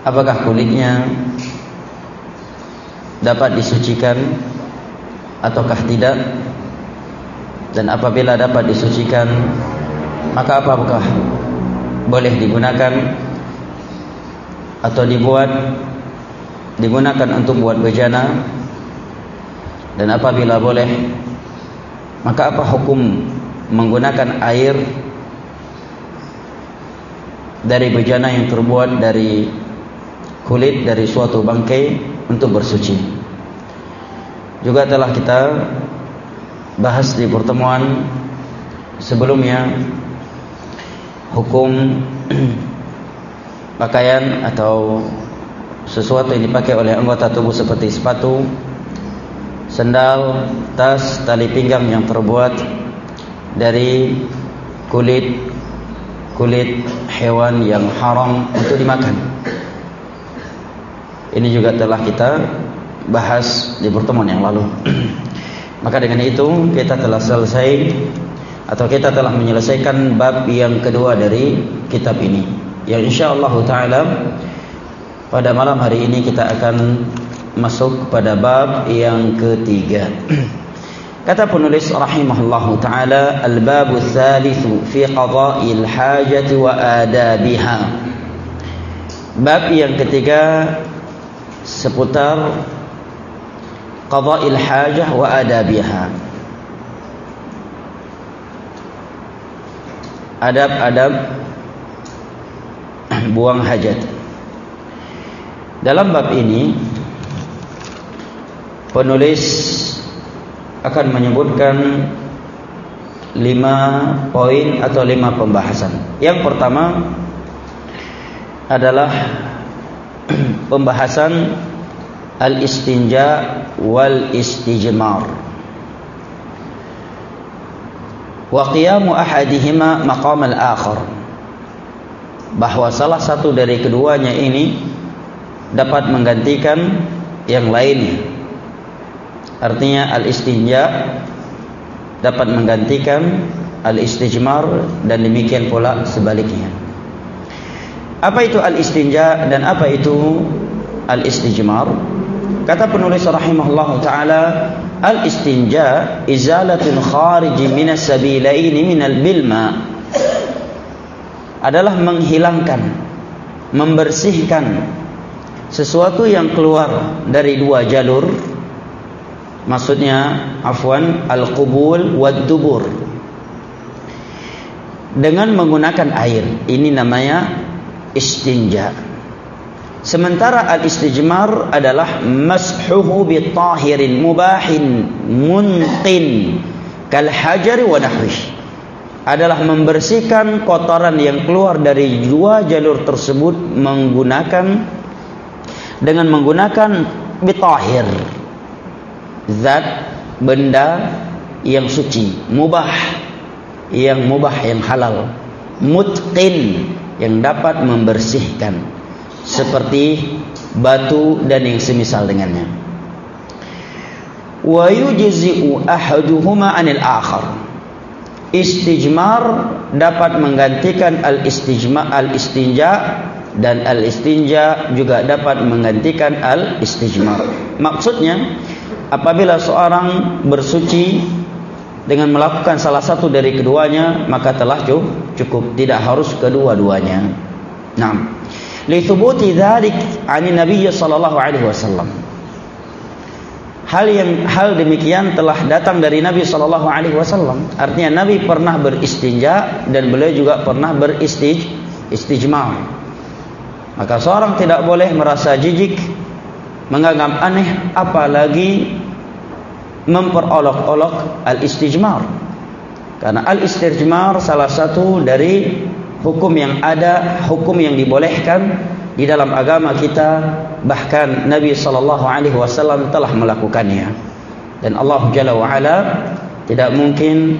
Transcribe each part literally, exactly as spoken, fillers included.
apakah kulitnya dapat disucikan ataukah tidak, dan apabila dapat disucikan maka apakah boleh digunakan atau dibuat digunakan untuk buat bejana, dan apabila boleh maka apa hukum menggunakan air dari bejana yang terbuat dari kulit dari suatu bangkai untuk bersuci. Juga telah kita bahas di pertemuan sebelumnya hukum pakaian atau sesuatu yang dipakai oleh anggota tubuh seperti sepatu, sendal, tas, tali pinggang yang terbuat dari kulit kulit hewan yang haram untuk dimakan. Ini juga telah kita bahas di pertemuan yang lalu. Maka dengan itu kita telah selesai atau kita telah menyelesaikan bab yang kedua dari kitab ini, yang insyaallah taala pada malam hari ini kita akan masuk pada bab yang ketiga. Kata penulis rahimahullahu taala, al-babu tsalitsu fi qada'il hajati wa adabiha. Bab yang ketiga seputar qada'il hajah wa adabiha. Adab-adab buang hajat. Dalam bab ini penulis akan menyebutkan lima poin atau lima pembahasan. Yang pertama adalah pembahasan al-istinja wal istijmar, wa qiyamu ahadihima maqam al-akhar, bahwa salah satu dari keduanya ini dapat menggantikan yang lainnya. Artinya al-istinja dapat menggantikan al-istijmar dan demikian pula sebaliknya. Apa itu al-istinja dan apa itu al-istijmar? Kata penulis rahimahullahu taala, al-istinja izalatul kharij minas sabilaini minal bilma, adalah menghilangkan, membersihkan sesuatu yang keluar dari dua jalur. Maksudnya afwan al-qubul wad dubur, dengan menggunakan air. Ini namanya istinja. Sementara al-istijmar adalah mashuhu bi tahirin mubahin muntin kal hajar wa nahwih, adalah membersihkan kotoran yang keluar dari dua jalur tersebut menggunakan dengan menggunakan bitahir, zat benda yang suci, mubah yang mubah yang halal, mutqin yang dapat membersihkan, seperti batu dan yang semisal dengannya. Wa yujzi'u ahaduhuma 'anil akhar. Istijmar dapat menggantikan al-istijma al-istinja, dan al-istinja juga dapat menggantikan al-istijmar. Maksudnya apabila seorang bersuci dengan melakukan salah satu dari keduanya, maka telah cukup, tidak harus kedua-duanya. Naam. Li thubuti dzalik 'ani Nabi sallallahu alaihi wasallam. Hal yang hal demikian telah datang dari Nabi sallallahu alaihi wasallam. Artinya Nabi pernah beristinja dan beliau juga pernah beristij istijmar. Maka seorang tidak boleh merasa jijik, menganggap aneh, apalagi memperolok-olok al-istijmar. Karena al-istijmar salah satu dari hukum yang ada, hukum yang dibolehkan di dalam agama kita. Bahkan Nabi sallallahu alaihi wasallam telah melakukannya. Dan Allah Jalla wa Ala tidak mungkin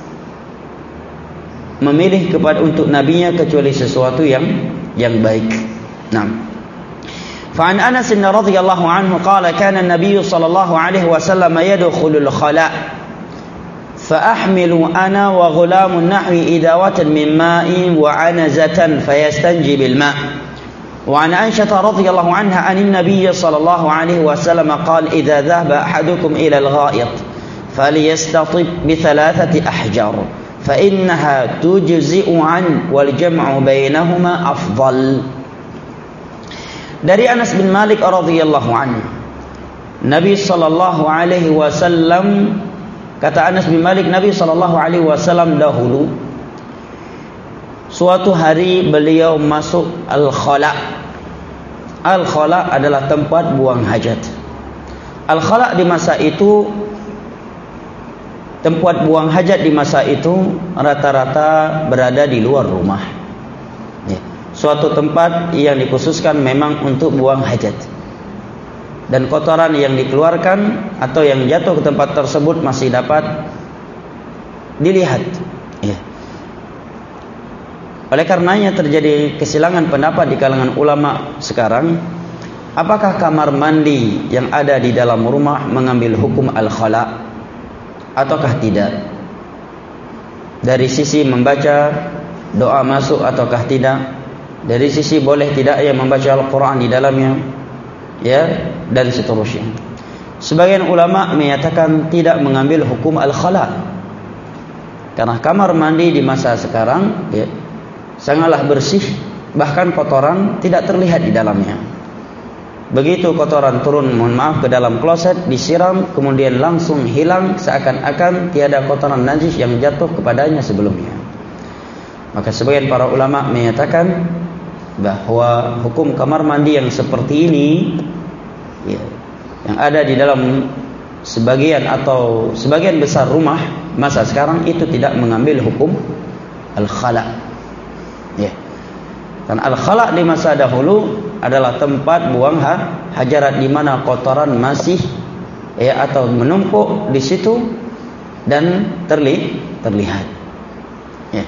memilih kepada untuk nabinya kecuali sesuatu yang yang baik. Nah, فعن أنس رضي الله عنه قال كان النبي صلى الله عليه وسلم يدخل الخلاء فأحمل أنا وغلام نحوي إداوة من ماء وعنزة فيستنجي بالماء Wa an Aisyah radhiyallahu anha anin Nabiy sallallahu alaihi wasallam qala idza dhahaba ahadukum ila al-gha'it falyastatib bi thalathati ahjar fa innaha tujzi'u an wal jam'u bainahuma afdal. Dari Anas bin Malik radhiyallahu anhu, Nabi sallallahu alaihi wasallam, kata Anas bin Malik, Nabi sallallahu alaihi wasallam dahulu suatu hari beliau masuk al-khala. Al-khala adalah tempat buang hajat. Al-khala di masa itu, tempat buang hajat di masa itu rata-rata berada di luar rumah. Ya. Suatu tempat yang dikhususkan memang untuk buang hajat. Dan kotoran yang dikeluarkan atau yang jatuh ke tempat tersebut masih dapat dilihat. Ya. Oleh karenanya terjadi kesilangan pendapat di kalangan ulama sekarang, apakah kamar mandi yang ada di dalam rumah mengambil hukum al-khala ataukah tidak? Dari sisi membaca doa masuk ataukah tidak? Dari sisi boleh tidak ia membaca Al-Quran di dalamnya, ya, dan seterusnya. Sebagian ulama menyatakan tidak mengambil hukum al-khala, karena kamar mandi di masa sekarang, ya, sangatlah bersih, bahkan kotoran tidak terlihat di dalamnya. Begitu kotoran turun, mohon maaf, ke dalam kloset, disiram, kemudian langsung hilang, seakan-akan tiada kotoran najis yang jatuh kepadanya sebelumnya. Maka sebagian para ulama menyatakan bahwa hukum kamar mandi yang seperti ini, ya, yang ada di dalam sebagian atau sebagian besar rumah masa sekarang itu tidak mengambil hukum al-khala. Ya. Dan al-khala di masa dahulu adalah tempat buang ha, hajarat di mana kotoran masih, ya, atau menumpuk di situ dan terli, terlihat. Ya.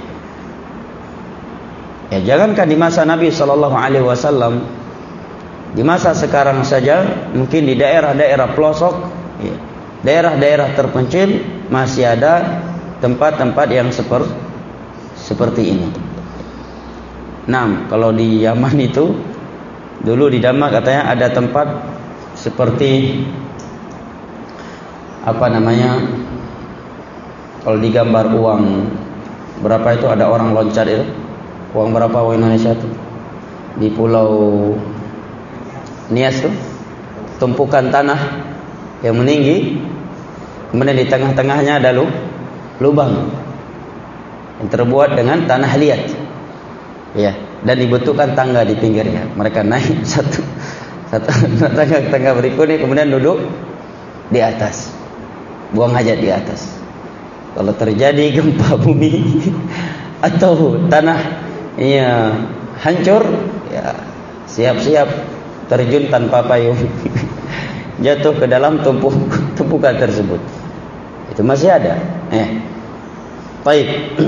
Ya, jangankan di masa Nabi sallallahu alaihi wasallam, di masa sekarang saja mungkin di daerah-daerah pelosok, ya, daerah-daerah terpencil masih ada tempat-tempat yang seper, seperti ini. Nah, kalau di Yaman itu dulu di Damak katanya ada tempat seperti apa namanya, kalau digambar uang berapa itu ada orang loncat itu, uang berapa uang Indonesia itu di Pulau Nias tuh, tumpukan tanah yang meninggi, kemudian di tengah-tengahnya ada lubang yang terbuat dengan tanah liat. Ya, dan dibentukkan tangga di pinggirnya. Mereka naik satu satu tangga tangga berikutnya, kemudian duduk di atas, buang hajat di atas. Kalau terjadi gempa bumi atau tanah ya hancur, ya siap-siap terjun tanpa payung, jatuh ke dalam tumpuk tumpukan tersebut. Itu masih ada. Eh, baik.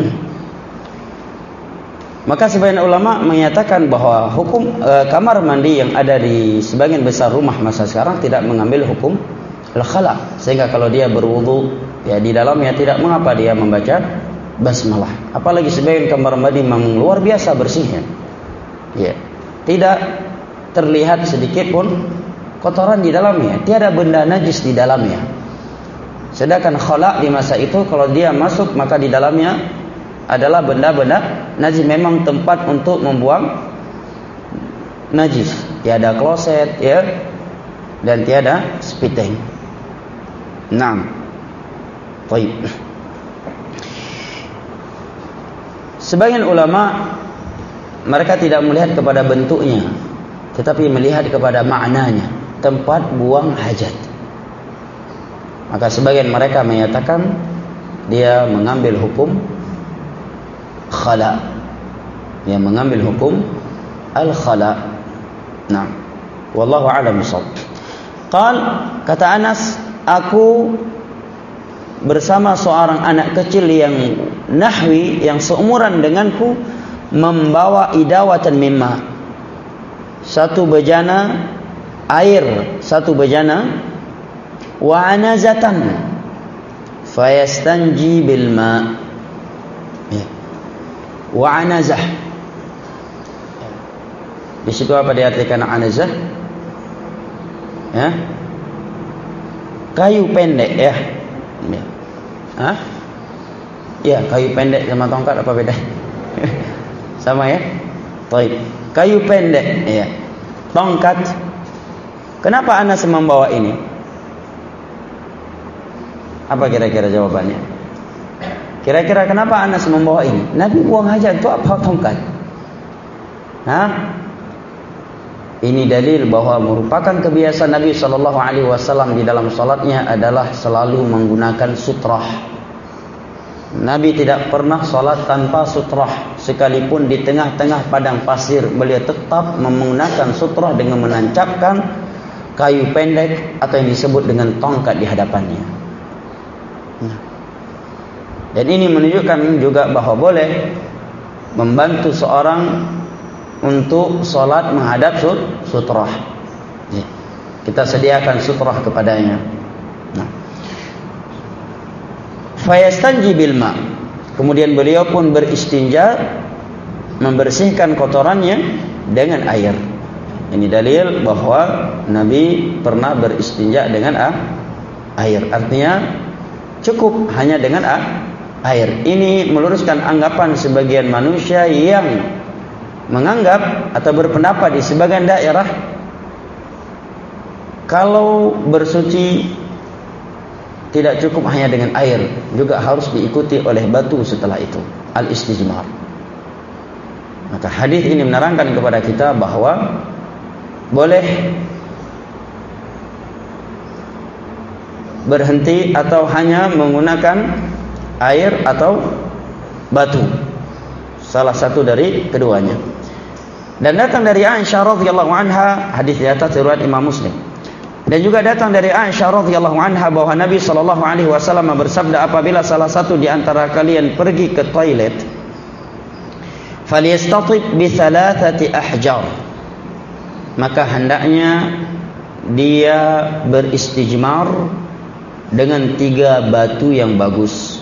Maka sebagian ulama menyatakan bahwa hukum e, kamar mandi yang ada di sebagian besar rumah masa sekarang tidak mengambil hukum al-khala, sehingga kalau dia berwudu, ya, di dalamnya tidak mengapa dia membaca basmalah. Apalagi sebagian kamar mandi memang luar biasa bersihnya, ya, tidak terlihat sedikit pun kotoran di dalamnya, tiada benda najis di dalamnya. Sedangkan khala di masa itu kalau dia masuk maka di dalamnya adalah benda-benda najis, memang tempat untuk membuang najis. Tiada kloset, ya, dan tiada spiteng. Naam. Baik. Sebagian ulama mereka tidak melihat kepada bentuknya, tetapi melihat kepada maknanya, tempat buang hajat. Maka sebagian mereka menyatakan dia mengambil hukum khala, yang mengambil hukum al-khala. Nah, wallahu a'lam bishawab. Qal, kata Anas, aku bersama seorang anak kecil yang nahwi, yang seumuran denganku, membawa idawatan mimma, satu bejana air, satu bejana, wa anazatan fayastanji bil ma, wa anazah, Di situ apa diartikan anazah? Ya. Kayu pendek ya. Ya. Hah? Ya, kayu pendek sama tongkat apa beda? Sama ya? Baik. Kayu pendek ya. Tongkat. Kenapa Anas membawa ini? Apa kira-kira jawabannya? Kira-kira kenapa Anas membawa ini? Nabi buang hajat itu apa tongkat? Hah? Ini dalil bahwa merupakan kebiasaan Nabi Shallallahu Alaihi Wasallam di dalam salatnya adalah selalu menggunakan sutrah. Nabi tidak pernah salat tanpa sutrah, sekalipun di tengah-tengah padang pasir beliau tetap menggunakan sutrah dengan menancapkan kayu pendek atau yang disebut dengan tongkat di hadapannya. Dan ini menunjukkan juga bahwa boleh membantu seorang untuk solat menghadap sutrah. Kita sediakan sutrah kepadanya. Nah. Fayastanji bil ma. Kemudian beliau pun beristinja, membersihkan kotorannya dengan air. Ini dalil bahwa Nabi pernah beristinja dengan air. Artinya cukup hanya dengan air. Ini meluruskan anggapan sebagian manusia yang menganggap atau berpendapat di sebagian daerah kalau bersuci tidak cukup hanya dengan air, juga harus diikuti oleh batu setelah itu, al-istijmar. Maka hadis ini menerangkan kepada kita bahwa boleh berhenti atau hanya menggunakan air atau batu, salah satu dari keduanya. Dan datang dari Aisyah radhiyallahu anha, hadis di atas riwayat Imam Muslim. Dan juga datang dari Aisyah radhiyallahu anha bahwa Nabi sallallahu alaihi wasallam bersabda, apabila salah satu di antara kalian pergi ke toilet, falyastatib bi thalathati ahjar, maka hendaknya dia beristijmar dengan tiga batu yang bagus.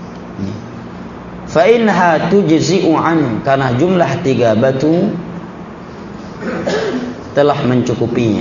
Fa inha tujzi'u an, karena jumlah tiga batu telah mencukupinya.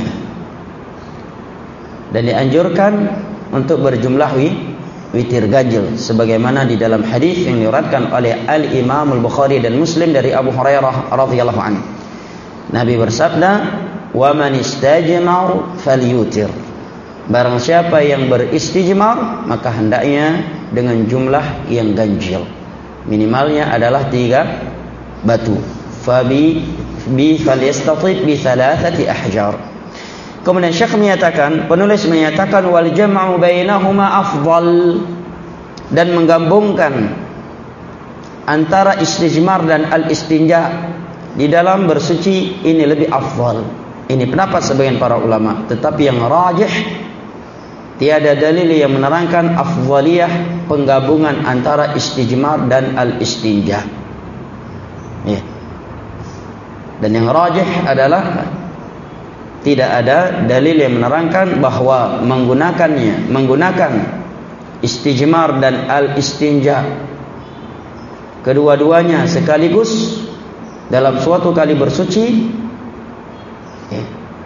Dan dianjurkan untuk berjumlah witir ganjil sebagaimana di dalam hadis yang diriwayatkan oleh Al-Imam Al-Bukhari dan Muslim dari Abu Hurairah radhiyallahu anhu. Nabi bersabda, "Wa man istajmar falyutir." Barang siapa yang beristijmar, maka hendaknya dengan jumlah yang ganjil. Minimalnya adalah tiga batu. Fabi bi falyastatib bi thalathati ahjar. Kemudian Syekh menyatakan, penulis menyatakan wal jam'u bainahuma afdal, dan menggabungkan antara istijmar dan al-istinja di dalam bersuci ini lebih afdal. Ini pendapat sebagian para ulama, tetapi yang rajih tiada dalil yang menerangkan afdaliyah penggabungan antara istijmar dan al-istinja. Ya. Dan yang rajih adalah tidak ada dalil yang menerangkan bahwa menggunakannya, menggunakan istijmar dan al-istinja kedua-duanya sekaligus dalam suatu kali bersuci, ya,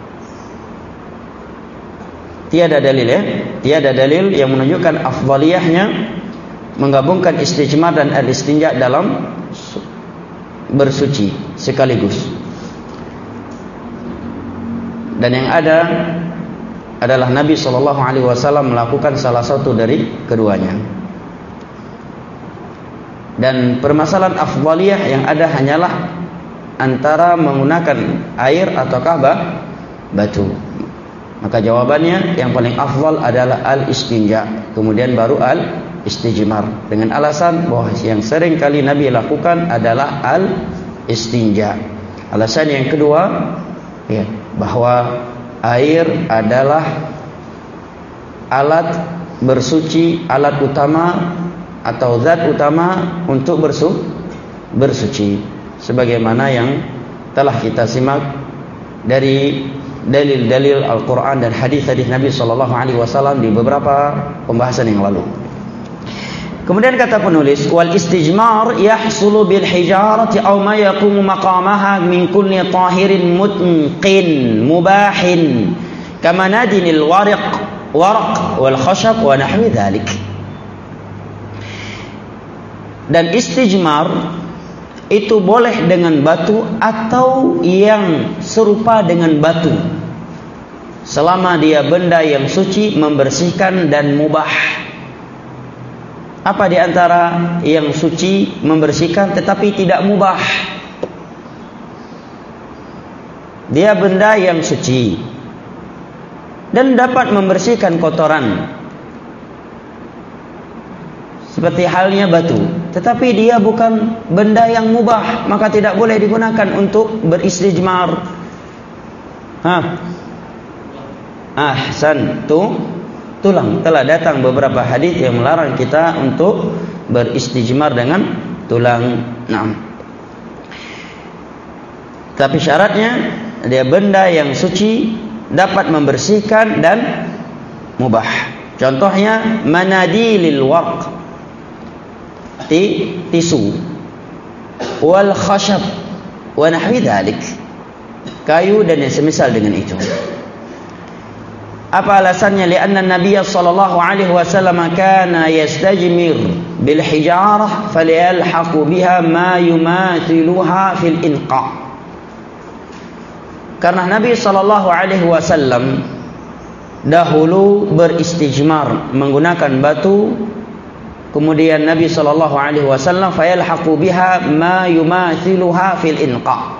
tiada dalil ya, tiada dalil yang menunjukkan afdaliyahnya menggabungkan istijmar dan al-istinja dalam bersuci sekaligus. Dan yang ada adalah Nabi shallallahu alaihi wasallam melakukan salah satu dari keduanya. Dan permasalahan afdaliyah yang ada hanyalah antara menggunakan air ataukah batu. Maka jawabannya yang paling afdal adalah al-istinja, kemudian baru al-istijmar, dengan alasan bahwa yang sering kali Nabi lakukan adalah al-istinja. Alasan yang kedua, ya, bahwa air adalah alat bersuci, alat utama atau zat utama untuk bersu bersuci, sebagaimana yang telah kita simak dari dalil-dalil Al-Quran dan hadis-hadis Nabi Sallallahu Alaihi Wasallam di beberapa pembahasan yang lalu. Kemudian kata penulis, wal istijmar yahsulu bil hijarati aw ma yaqumu maqamaha min kulli tahirin mutqin mubahin kama nadinil waraq waraq wal khashab wa nahwi dhalik. Dan istijmar itu boleh dengan batu atau yang serupa dengan batu, selama dia benda yang suci, membersihkan dan mubah. Apa di antara yang suci, membersihkan tetapi tidak mubah? Dia benda yang suci dan dapat membersihkan kotoran, seperti halnya batu, tetapi dia bukan benda yang mubah, maka tidak boleh digunakan untuk beristijmar. Hah? Ahsan, tu tulang. Telah datang beberapa hadis yang melarang kita untuk beristijmar dengan tulang. Nah, tapi syaratnya dia benda yang suci, dapat membersihkan dan mubah. Contohnya manadilil warq, tisu, wal khashab wa nahwi dhalik, kayu dan yang semisal dengan itu. Apa alasannya? Lianna Nabi sallallahu alaihi wasallam kana yastajmir bil hijarah falyalhaqu biha ma yumathiluha fil inqa. Karena Nabi sallallahu alaihi wasallam dahulu beristijmar menggunakan batu, kemudian Nabi sallallahu alaihi wasallam fayalhaqu biha ma yumathiluha fil inqa.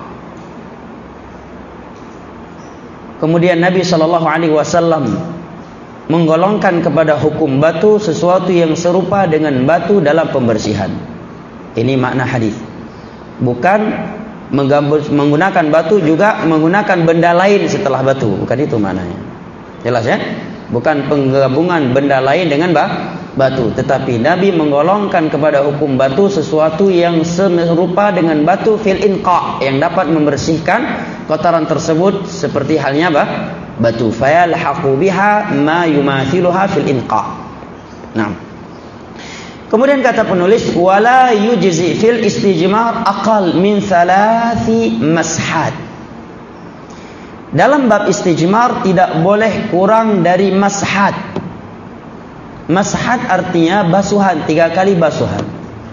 Kemudian Nabi sallallahu alaihi wasallam menggolongkan kepada hukum batu sesuatu yang serupa dengan batu dalam pembersihan. Ini makna hadis. Bukan menggunakan batu juga menggunakan benda lain setelah batu, bukan itu maknanya. Jelas ya? Bukan penggabungan benda lain dengan batu, tetapi Nabi menggolongkan kepada hukum batu sesuatu yang serupa dengan batu fil inqa, yang dapat membersihkan kotoran tersebut seperti halnya bah, batu. Fayalhaqu biha ma yumathiluha fil inqa. Nah, kemudian kata penulis, wala yujzi fil istijmar aqal min thalathi mashat. Dalam bab istijmar tidak boleh kurang dari mashat. Mashat artinya basuhan, tiga kali basuhan.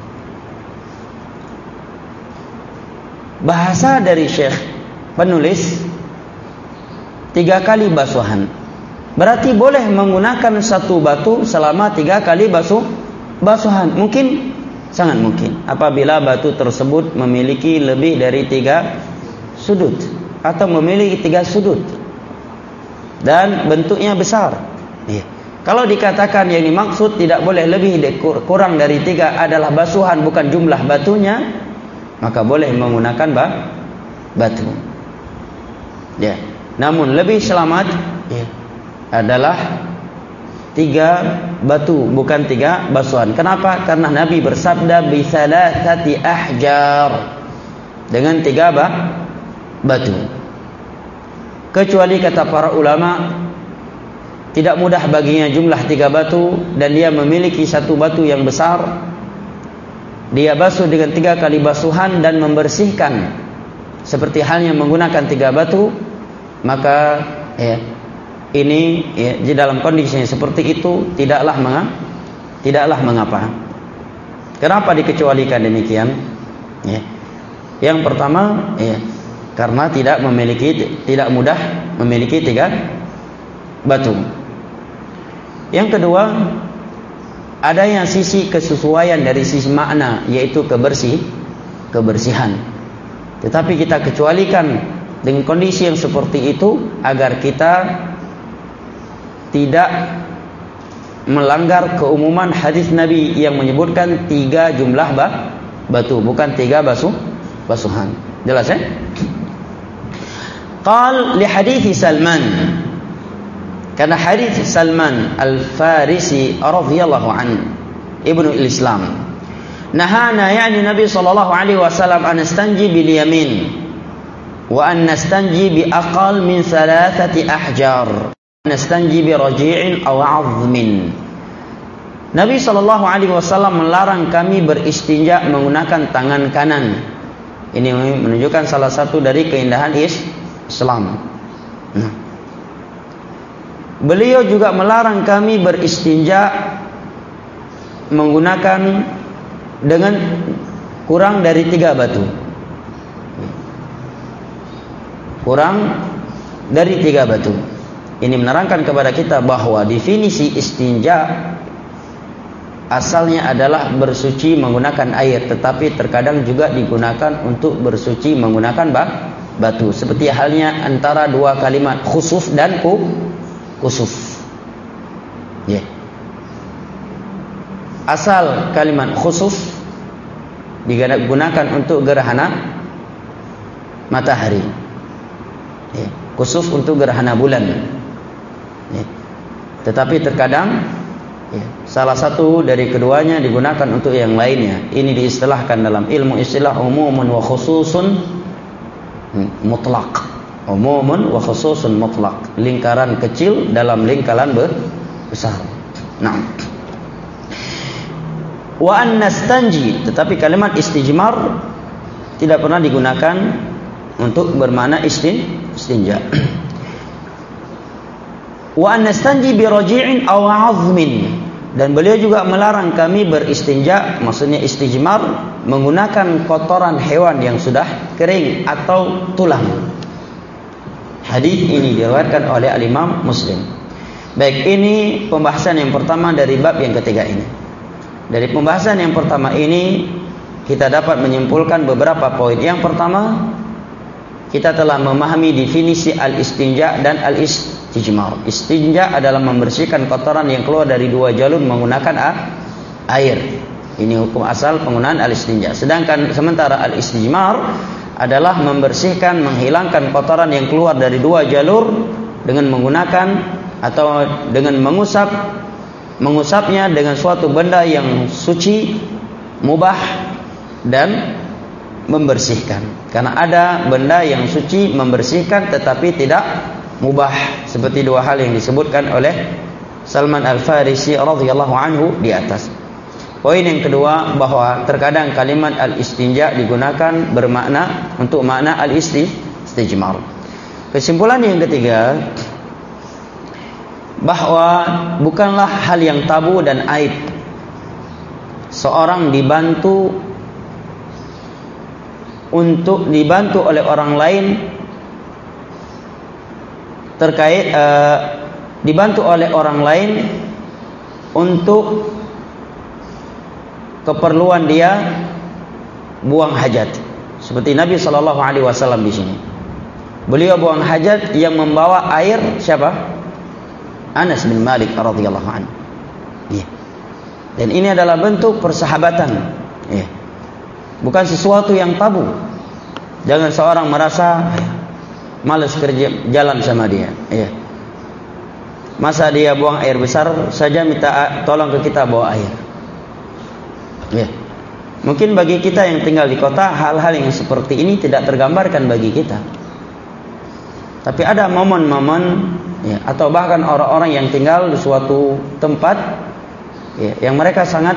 Bahasa dari Syekh penulis, tiga kali basuhan, berarti boleh menggunakan satu batu selama tiga kali basuh basuhan. Mungkin, sangat mungkin apabila batu tersebut memiliki lebih dari tiga sudut atau memiliki tiga sudut dan bentuknya besar. Ya. Kalau dikatakan yang dimaksud tidak boleh lebih kurang dari tiga adalah basuhan, bukan jumlah batunya, maka boleh menggunakan batu. Ya. Namun lebih selamat ya, adalah tiga batu, bukan tiga basuhan. Kenapa? Karena Nabi bersabda bi thalathati ahjar, dengan tiga bah, batu. Kecuali kata para ulama, tidak mudah baginya jumlah tiga batu dan dia memiliki satu batu yang besar, dia basuh dengan tiga kali basuhan dan membersihkan seperti halnya menggunakan tiga batu, maka ya, ini ya, di dalam kondisi seperti itu tidaklah mengapa, tidaklah mengapa. Kenapa dikecualikan demikian? Ya. Yang pertama, ya, karena tidak memiliki, tidak mudah memiliki tiga batu. Yang kedua, adanya sisi kesesuaian dari sisi makna, yaitu kebersih, kebersihan. Tetapi kita kecualikan dengan kondisi yang seperti itu agar kita tidak melanggar keumuman hadis Nabi yang menyebutkan tiga jumlah bah, batu, bukan tiga basuh basuhan. Jelas ya? Qal li hadits Salman, karena hadits Salman Al-Farisi radhiyallahu anhu, Ibnu al-Islam, nahana, yani Nabi sallallahu alaihi wasallam, an nastanji bil yamin wa an nastanji bi aqal min thalathati ahjar, nastanji bi raji'in aw 'azmin. Nabi shallallahu alaihi wasallam melarang kami beristinja menggunakan tangan kanan. Ini menunjukkan salah satu dari keindahan Islam. Nah. Beliau juga melarang kami beristinja menggunakan dengan kurang dari tiga batu. Kurang dari tiga batu. Ini menerangkan kepada kita bahwa definisi istinja asalnya adalah bersuci menggunakan air, tetapi terkadang juga digunakan untuk bersuci menggunakan batu. Seperti halnya antara dua kalimat khusuf dan kusuf. Yeah. Asal kalimat khusuf digunakan untuk gerhana matahari. Yeah. Kusuf untuk gerhana bulan. Yeah. Tetapi terkadang ya, salah satu dari keduanya digunakan untuk yang lainnya. Ini diistilahkan dalam ilmu istilah umumun wa khususun mutlak. Umumun wa khususun mutlak. Lingkaran kecil dalam lingkaran besar. Nah. Wa an nastanji, tetapi kalimat istijmar tidak pernah digunakan untuk bermakna istinja. Wa an nastanji bi raji'in aw 'azmin, dan beliau juga melarang kami beristinja, maksudnya istijmar, menggunakan kotoran hewan yang sudah kering atau tulang. Hadis ini diriwayatkan oleh al-Imam Muslim. Baik, ini pembahasan yang pertama dari bab yang ketiga ini. Dari pembahasan yang pertama ini kita dapat menyimpulkan beberapa poin. Yang pertama, kita telah memahami definisi al-istinja dan al-istijmar. Istinja adalah membersihkan kotoran yang keluar dari dua jalur menggunakan air. Ini hukum asal penggunaan al-istinja. Sedangkan sementara al-istijmar adalah membersihkan, menghilangkan kotoran yang keluar dari dua jalur dengan menggunakan atau dengan mengusap, mengusapnya dengan suatu benda yang suci, mubah, dan membersihkan. Karena ada benda yang suci membersihkan tetapi tidak mubah, seperti dua hal yang disebutkan oleh Salman Al-Farisi radhiyallahu anhu di atas. Poin yang kedua, bahwa terkadang kalimat al-istinja digunakan bermakna untuk makna al-istijmar. Kesimpulan yang ketiga, bahwa bukanlah hal yang tabu dan aib seorang dibantu untuk dibantu oleh orang lain terkait uh, dibantu oleh orang lain untuk keperluan dia buang hajat. Seperti Nabi sallallahu alaihi wasallam di sini. Beliau buang hajat yang membawa air siapa? Anas bin Malik radhiyallahu anhu. Ya. Dan ini adalah bentuk persahabatan. Ya. Bukan sesuatu yang tabu. Jangan seorang merasa malas kerja jalan sama dia. Ya. Masa dia buang air besar saja minta tolong ke kita bawa air. Ya. Mungkin bagi kita yang tinggal di kota, hal-hal yang seperti ini tidak tergambarkan bagi kita. Tapi ada momen-momen, ya, atau bahkan orang-orang yang tinggal di suatu tempat, ya, yang mereka sangat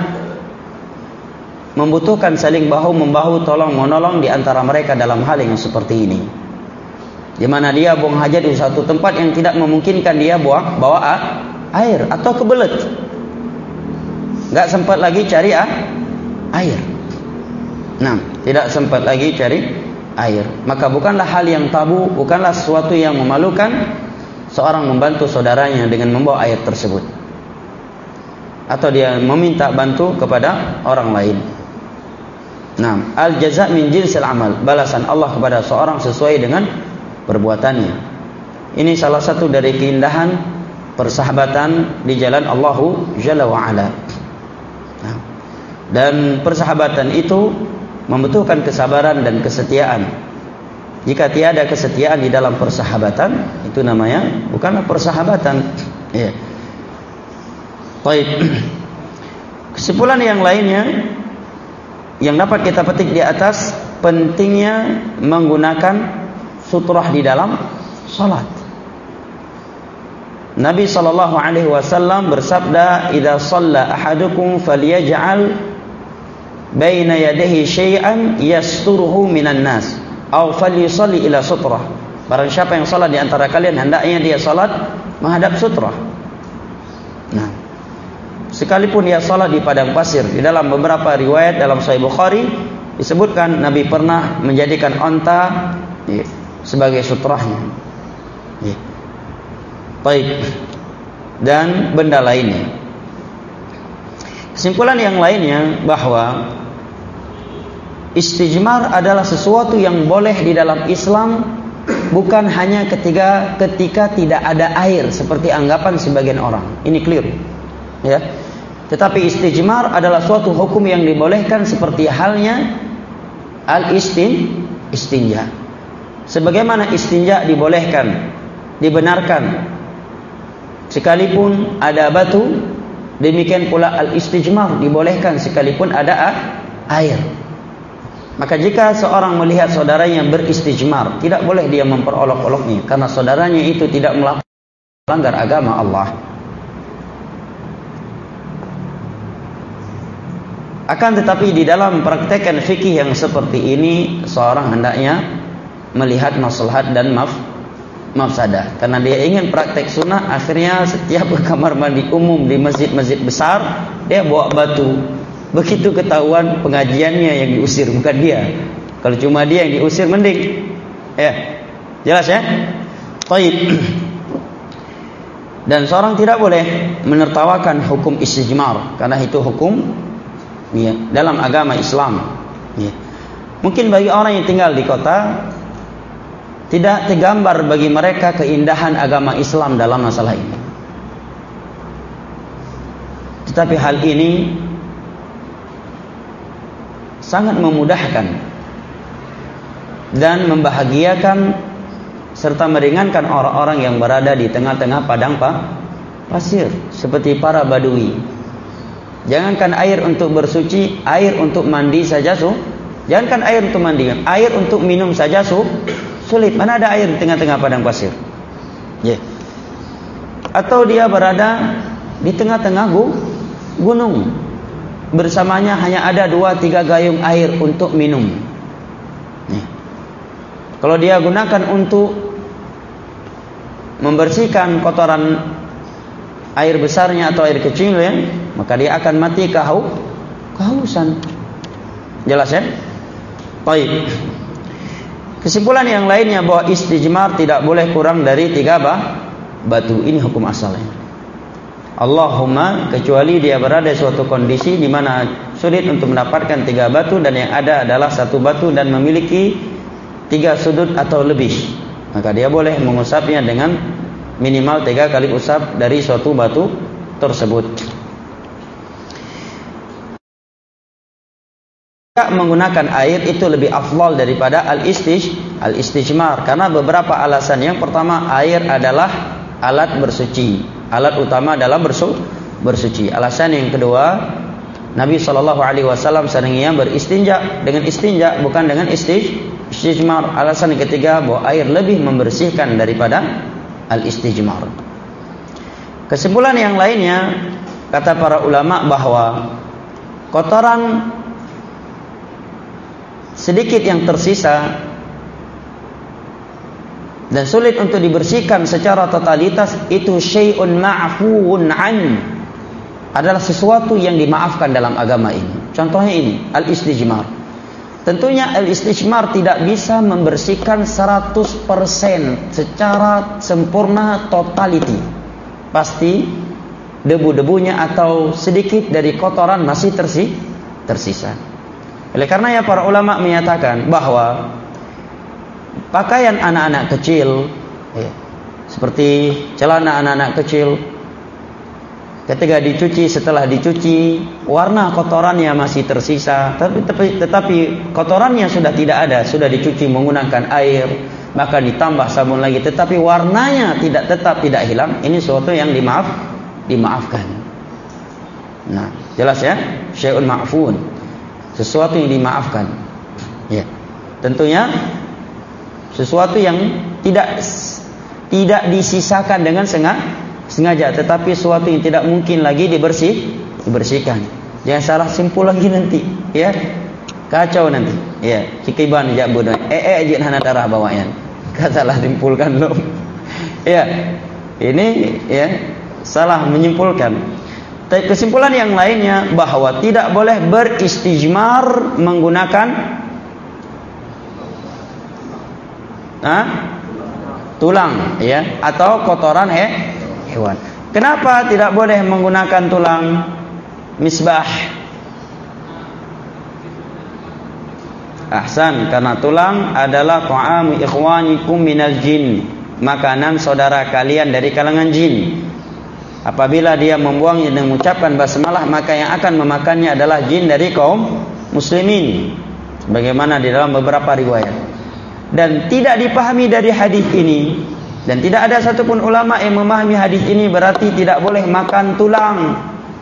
membutuhkan saling bahu membahu, tolong menolong di antara mereka dalam hal yang seperti ini. Di mana dia buang hajat di suatu tempat yang tidak memungkinkan dia buang bawa air atau kebelet, nggak sempat lagi cari ah, air. Nah, tidak sempat lagi cari air. Maka bukanlah hal yang tabu, bukanlah sesuatu yang memalukan seorang membantu saudaranya dengan membawa air tersebut, atau dia meminta bantu kepada orang lain. Nah, al-jaza' min jinsil amal, balasan Allah kepada seorang sesuai dengan perbuatannya. Ini salah satu dari keindahan persahabatan di jalan Allahu Jalla wa Ala. Nah, dan persahabatan itu membutuhkan kesabaran dan kesetiaan. Jika tiada kesetiaan di dalam persahabatan, itu namanya bukanlah persahabatan. Ya. Baik. Kesimpulan yang lainnya yang dapat kita petik di atas, pentingnya menggunakan sutrah di dalam salat. Nabi sallallahu alaihi wasallam bersabda, "Idza shalla ahadukum falyaj'al baina yadayhi syai'an yasturuhu minan nas, aw falyusalli ila sutrah." Barang siapa yang salat di antara kalian, hendaknya dia salat menghadap sutrah. Nah, sekalipun dia salat di padang pasir, di dalam beberapa riwayat dalam Sahih Bukhari disebutkan Nabi pernah menjadikan onta ya, sebagai sutrahnya. Ya. Baik. Dan benda lainnya. Kesimpulan yang lainnya bahwa istijmar adalah sesuatu yang boleh di dalam Islam, bukan hanya ketika ketika tidak ada air seperti anggapan sebagian orang. Ini clear. Ya. Tetapi istijmar adalah suatu hukum yang dibolehkan seperti halnya al-istin istinja. Sebagaimana istinja dibolehkan, dibenarkan sekalipun ada batu, demikian pula al-istijmar dibolehkan sekalipun ada air. Maka jika seorang melihat saudaranya beristijmar, tidak boleh dia memperolok-oloknya, karena saudaranya itu tidak melanggar agama Allah. Akan tetapi di dalam praktekan fikih yang seperti ini, seorang hendaknya melihat maslahat dan maf mafsadah. Karena dia ingin praktek sunnah, akhirnya setiap ke kamar mandi umum di masjid-masjid besar, dia bawa batu. Begitu ketahuan pengajiannya yang diusir, bukan dia. Kalau cuma dia yang diusir mending. Ya, jelas ya? Baik. Dan seorang tidak boleh menertawakan hukum istijmar, karena itu hukum ya, dalam agama Islam. Ya. Mungkin bagi orang yang tinggal di kota, tidak tergambar bagi mereka keindahan agama Islam dalam masalah ini. Tetapi hal ini sangat memudahkan dan membahagiakan serta meringankan orang-orang yang berada di tengah-tengah padang pasir seperti para badui. Jangankan air untuk bersuci, air untuk mandi saja su. Jangankan air untuk mandi, air untuk minum saja su. Sulit. Mana ada air di tengah-tengah padang pasir? Ya. Yeah. Atau dia berada di tengah-tengah gunung. Bersamanya hanya ada dua tiga gayung air untuk minum. Yeah. Kalau dia gunakan untuk membersihkan kotoran air besarnya atau air kecilnya, maka dia akan mati kehau, kehausan. Jelas ya? Baik. Kesimpulan yang lainnya bahwa istijmar tidak boleh kurang dari tiga bah, batu. Ini hukum asalnya. Allahumma, kecuali dia berada di suatu kondisi di mana sulit untuk mendapatkan tiga batu dan yang ada adalah satu batu dan memiliki tiga sudut atau lebih, maka dia boleh mengusapnya dengan minimal tiga kali usap dari suatu batu tersebut. Menggunakan air itu lebih afdal daripada al-istij al-istijmar karena beberapa alasan. Yang pertama, air adalah alat bersuci, alat utama dalam bersu, bersuci. Alasan yang kedua, Nabi shallallahu alaihi wasallam seringnya beristinja dengan istinja, bukan dengan istij istijmar. Alasan yang ketiga, bahwa air lebih membersihkan daripada al-istijmar. Kesimpulan yang lainnya, kata para ulama bahwa kotoran sedikit yang tersisa dan sulit untuk dibersihkan secara totalitas itu syai'un ma'fuun an, adalah sesuatu yang dimaafkan dalam agama ini. Contohnya ini, al-istijmar. Tentunya al-istijmar tidak bisa membersihkan seratus persen secara sempurna, totality. Pasti debu-debunya atau sedikit dari kotoran masih tersi, tersisa. Oleh karena ya para ulama menyatakan bahwa pakaian anak-anak kecil ya, seperti celana anak-anak kecil, ketika dicuci, setelah dicuci warna kotorannya masih tersisa, tapi, tapi, tetapi kotorannya sudah tidak ada, sudah dicuci menggunakan air, maka ditambah sabun lagi, tetapi warnanya tidak tetap tidak hilang, ini sesuatu yang dimaaf dimaafkan. Nah, jelas ya, syai'un ma'fun, sesuatu yang dimaafkan. Ya, tentunya sesuatu yang tidak tidak disisakan dengan sengaja sengaja, tetapi suatu yang tidak mungkin lagi dibersih, dibersihkan. Jangan salah simpul lagi nanti, ya. Kacau nanti. Ya, kikiban jak bodoh. Eh eh jin hana darah bawaan. Salah simpulkan lo. Ya. Ini ya salah menyimpulkan. Tapi kesimpulan yang lainnya bahwa tidak boleh beristijmar menggunakan ah, tulang, ya, atau kotoran he, hewan. Kenapa tidak boleh menggunakan tulang misbah? Ahsan, karena tulang adalah ta'amu ikhwanikum minal jin, makanan saudara kalian dari kalangan jin. Apabila dia membuangnya dan mengucapkan basmalah, maka yang akan memakannya adalah jin dari kaum muslimin, sebagaimana di dalam beberapa riwayat. Dan tidak dipahami dari hadis ini, dan tidak ada satupun ulama yang memahami hadis ini berarti tidak boleh makan tulang.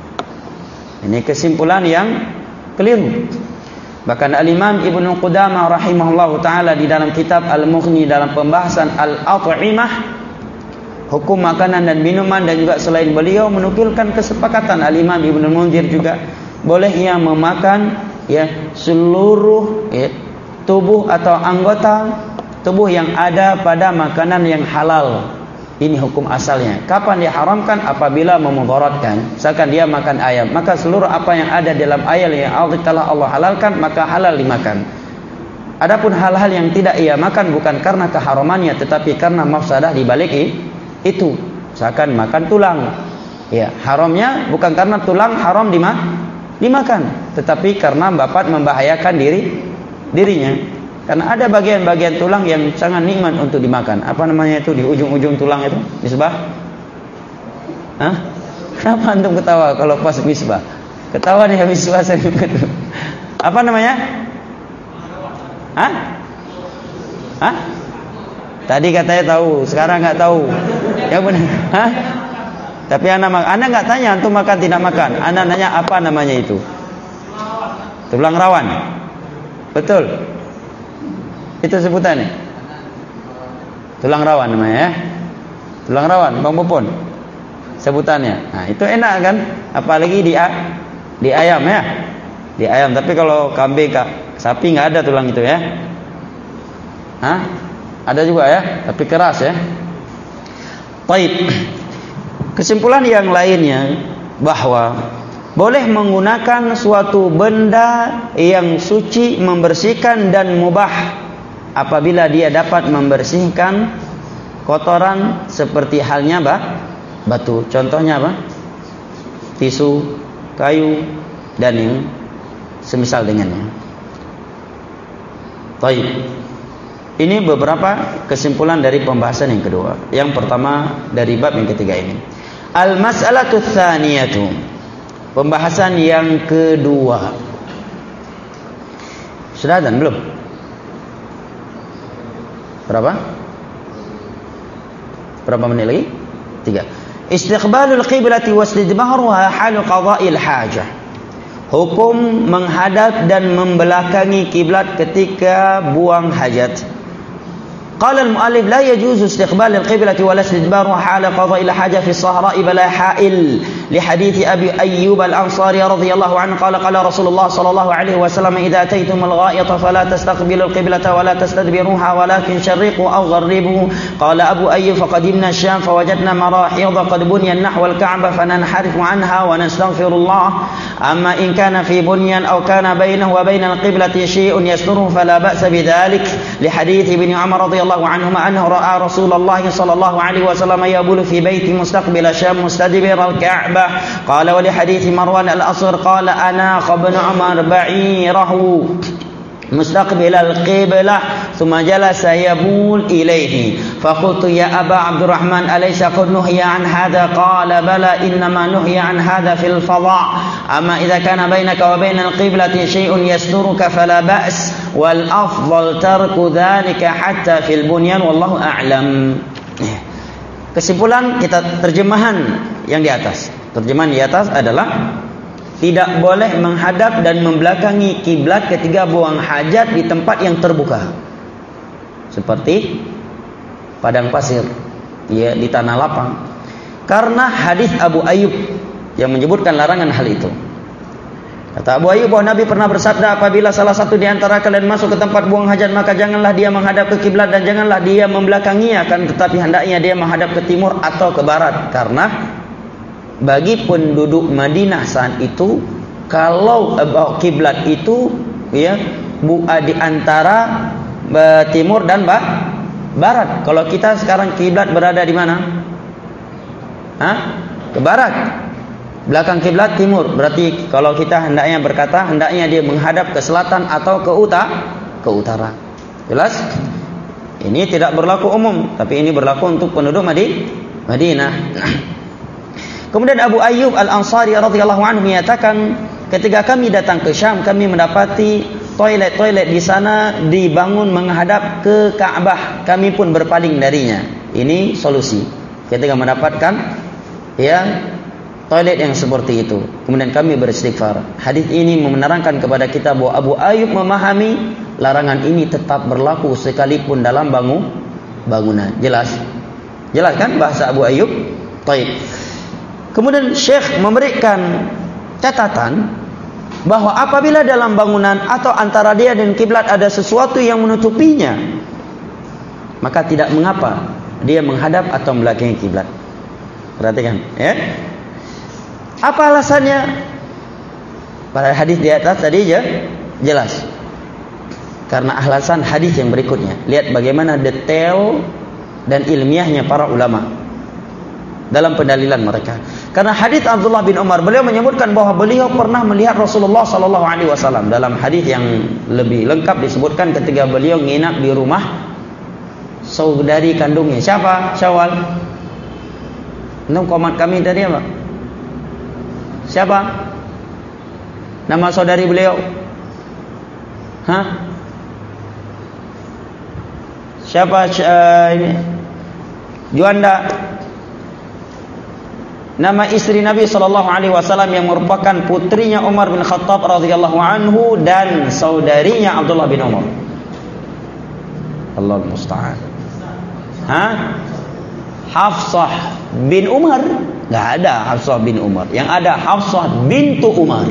Ini kesimpulan yang keliru. Bahkan Al-Imam Ibnu Qudamah rahimahullahu taala di dalam kitab Al-Mughni dalam pembahasan Al-At'imah, hukum makanan dan minuman, dan juga selain beliau menukilkan kesepakatan Al-Imam Ibnu Munzir juga bolehnya memakan ya seluruh ya, tubuh atau anggota tubuh yang ada pada makanan yang halal. Ini hukum asalnya. Kapan diharamkan? Apabila memudaratkan. Misalkan dia makan ayam, maka seluruh apa yang ada dalam ayam yang Allah telah Allah halalkan, maka halal dimakan. Adapun hal-hal yang tidak ia makan bukan karena keharamannya, tetapi karena mafsadah di balik itu. Misalkan makan tulang. Ya, haramnya bukan karena tulang haram dima, dimakan, tetapi karena dapat membahayakan diri dirinya. Karena ada bagian-bagian tulang yang sangat nikmat untuk dimakan. Apa namanya itu di ujung-ujung tulang itu? Misbah? Hah? Kenapa antum ketawa kalau pas misbah? Ketawa nih misbah saya. Apa namanya? Hah? Hah? Tadi katanya tahu, sekarang nggak tahu. Ya benar. Hah? Tapi anak anak nggak tanya antum makan tidak makan. Anak nanya apa namanya itu? Tulang rawan. Betul. Itu sebutannya. Tulang rawan namanya ya. Tulang rawan, Bang Popon. Sebutannya. Nah, itu enak kan? Apalagi di di ayam ya. Di ayam, tapi kalau kambing, sapi enggak ada tulang itu ya. Hah? Ada juga ya, tapi keras ya. Baik. Kesimpulan yang lainnya bahwa boleh menggunakan suatu benda yang suci, membersihkan dan mubah apabila dia dapat membersihkan kotoran seperti halnya bah, batu. Contohnya apa? Tisu, kayu, dan yang semisal dengannya. Baik. Ini beberapa kesimpulan dari pembahasan yang kedua. Yang pertama dari bab yang ketiga ini. Al-mas'alatu tsaniyatu. Pembahasan yang kedua. Sudah dan belum? Berapa? Berapa menit lagi? Tiga. Istiqbalul qiblati wastidbaruha halu qada'il hajah. Hukum menghadap dan membelakangi kiblat ketika buang hajat. Qala al-mu'allif la yajuzu istiqbal al-qiblati wa la istidbaruha hala qada'il hajah fi as-sahra'i bala ha'il li hadits Abi Ayyub al-Ansari radhiyallahu anhu qala qala Rasulullah sallallahu alaihi wasallam idza ataytum al-gha'ita fala tastaqbilu al-qiblata wa la tastadbiruha walakin sharriqu aw gharribu. Qala Abu Ayyub faqadimna Syam fawajadna marahidha qad bunyan nahwa al-Ka'bah fananharifu anha wa nastaghfirullah. Amma in kana fi bunyan aw kana bainahu wa bain al-qiblati shay'un yasturuhu fala ba'sa bidzalik li hadits Ibnu Umar radhiyallahu عنهما أنه رأى رسول الله صلى الله عليه وسلم يبول في بيت مستقبل الشام مستدبر الكعبة. قال ولحديث مروان الأصغر قال أناخ ابن عمر بعيره مستقبل القبلة ثم جلس يبول إليه فقلت يا أبا عبد الرحمن أليس قد نهي عن هذا؟ قال بلى إنما نهي عن هذا في الفضاء أما إذا كان بينك وبين القبلة شيء يسترك فلا بأس والأفضل ترك ذلك حتى في البنيان والله أعلم. Kesimpulan kita terjemahan yang di atas. Terjemahan di atas adalah tidak boleh menghadap dan membelakangi kiblat ketika buang hajat di tempat yang terbuka. Seperti padang pasir, ya, di tanah lapang. Karena hadis Abu Ayyub yang menyebutkan larangan hal itu. Kata Abu Ayyub bahwa Nabi pernah bersabda, apabila salah satu di antara kalian masuk ke tempat buang hajat, maka janganlah dia menghadap ke kiblat dan janganlah dia membelakanginya, akan tetapi hendaknya dia menghadap ke timur atau ke barat. Karena bagi penduduk Madinah saat itu, kalau uh, kiblat itu ya di antara uh, timur dan ba barat. Kalau kita sekarang kiblat berada di mana? Hah? Ke barat. Belakang kiblat timur. Berarti kalau kita hendaknya berkata, hendaknya dia menghadap ke selatan atau ke utara, ke utara. Jelas? Ini tidak berlaku umum, tapi ini berlaku untuk penduduk Madinah. Kemudian Abu Ayyub Al-Ansari radhiyallahu anhu menyatakan, ketika kami datang ke Syam, kami mendapati toilet-toilet di sana dibangun menghadap ke Ka'bah. Kami pun berpaling darinya. Ini solusi. Ketika mendapatkan ya toilet yang seperti itu, kemudian kami beristighfar. Hadis ini menerangkan kepada kita bahwa Abu Ayyub memahami larangan ini tetap berlaku sekalipun dalam bangun bangunan. Jelas? Jelas kan bahasa Abu Ayyub? Baik. Kemudian Syekh memberikan catatan bahwa apabila dalam bangunan atau antara dia dan kiblat ada sesuatu yang menutupinya, maka tidak mengapa dia menghadap atau membelakangi kiblat. Perhatikan, ya. Apa alasannya? Pada hadis di atas tadi ya jelas. Karena alasan hadis yang berikutnya. Lihat bagaimana detail dan ilmiahnya para ulama dalam pendalilan mereka. Karena hadis Abdullah bin Umar, beliau menyebutkan bahwa beliau pernah melihat Rasulullah sallallahu alaihi wasallam. Dalam hadis yang lebih lengkap disebutkan ketika beliau nginap di rumah saudari kandungnya. Siapa? Syawal. Nama komat kami tadi apa? Siapa? Nama saudari beliau? Hah? Siapa uh, ini? Juanda. Nama istri Nabi sallallahu alaihi wasallam yang merupakan putrinya Umar bin Khattab radhiyallahu anhu dan saudarinya Abdullah bin Umar. Allahul musta'an. Hah? Hafsah bin Umar. Enggak ada Hafsah bin Umar. Yang ada Hafsah bintu Umar.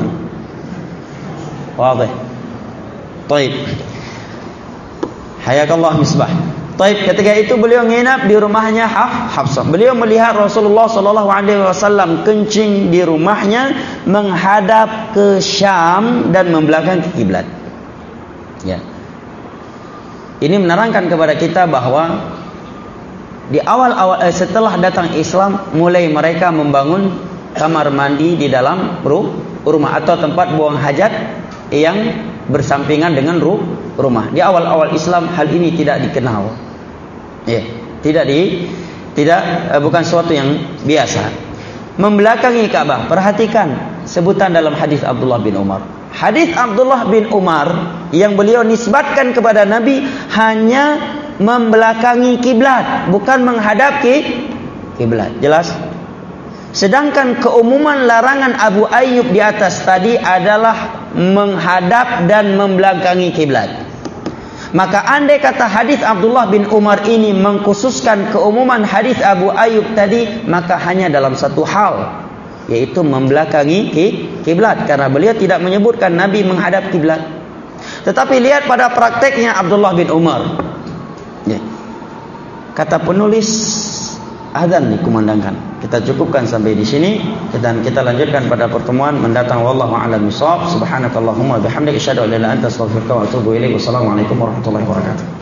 Wazi. Baik. Hayakallah Misbah. Baik, ketika itu beliau nginap di rumahnya Hafsah. Beliau melihat Rasulullah sallallahu alaihi wasallam kencing di rumahnya menghadap ke Syam dan membelakangi kiblat. Ya. Ini menerangkan kepada kita bahwa di awal-awal eh, setelah datang Islam, mulai mereka membangun kamar mandi di dalam rumah atau tempat buang hajat yang bersampingan dengan rumah. Di awal-awal Islam hal ini tidak dikenal. Ya, tidak di tidak eh, bukan sesuatu yang biasa. Membelakangi Ka'bah. Perhatikan sebutan dalam hadis Abdullah bin Umar. Hadis Abdullah bin Umar yang beliau nisbatkan kepada Nabi hanya membelakangi kiblat, bukan menghadap kiblat. Jelas? Sedangkan keumuman larangan Abu Ayyub di atas tadi adalah menghadap dan membelakangi kiblat. Maka andai kata hadis Abdullah bin Umar ini mengkhususkan keumuman hadis Abu Ayyub tadi, maka hanya dalam satu hal, yaitu membelakangi kiblat, karena beliau tidak menyebutkan Nabi menghadap kiblat. Tetapi lihat pada prakteknya Abdullah bin Umar. Ya. Kata penulis azan dikumandangkan. Kita cukupkan sampai di sini dan kita lanjutkan pada pertemuan mendatang. Wallahu a'lam bishawab. Subhanakallahumma bihamdika asyhadu an la ilaha illa anta astaghfiruka wa atubu ilaik. Wassalamualaikum warahmatullahi wabarakatuh.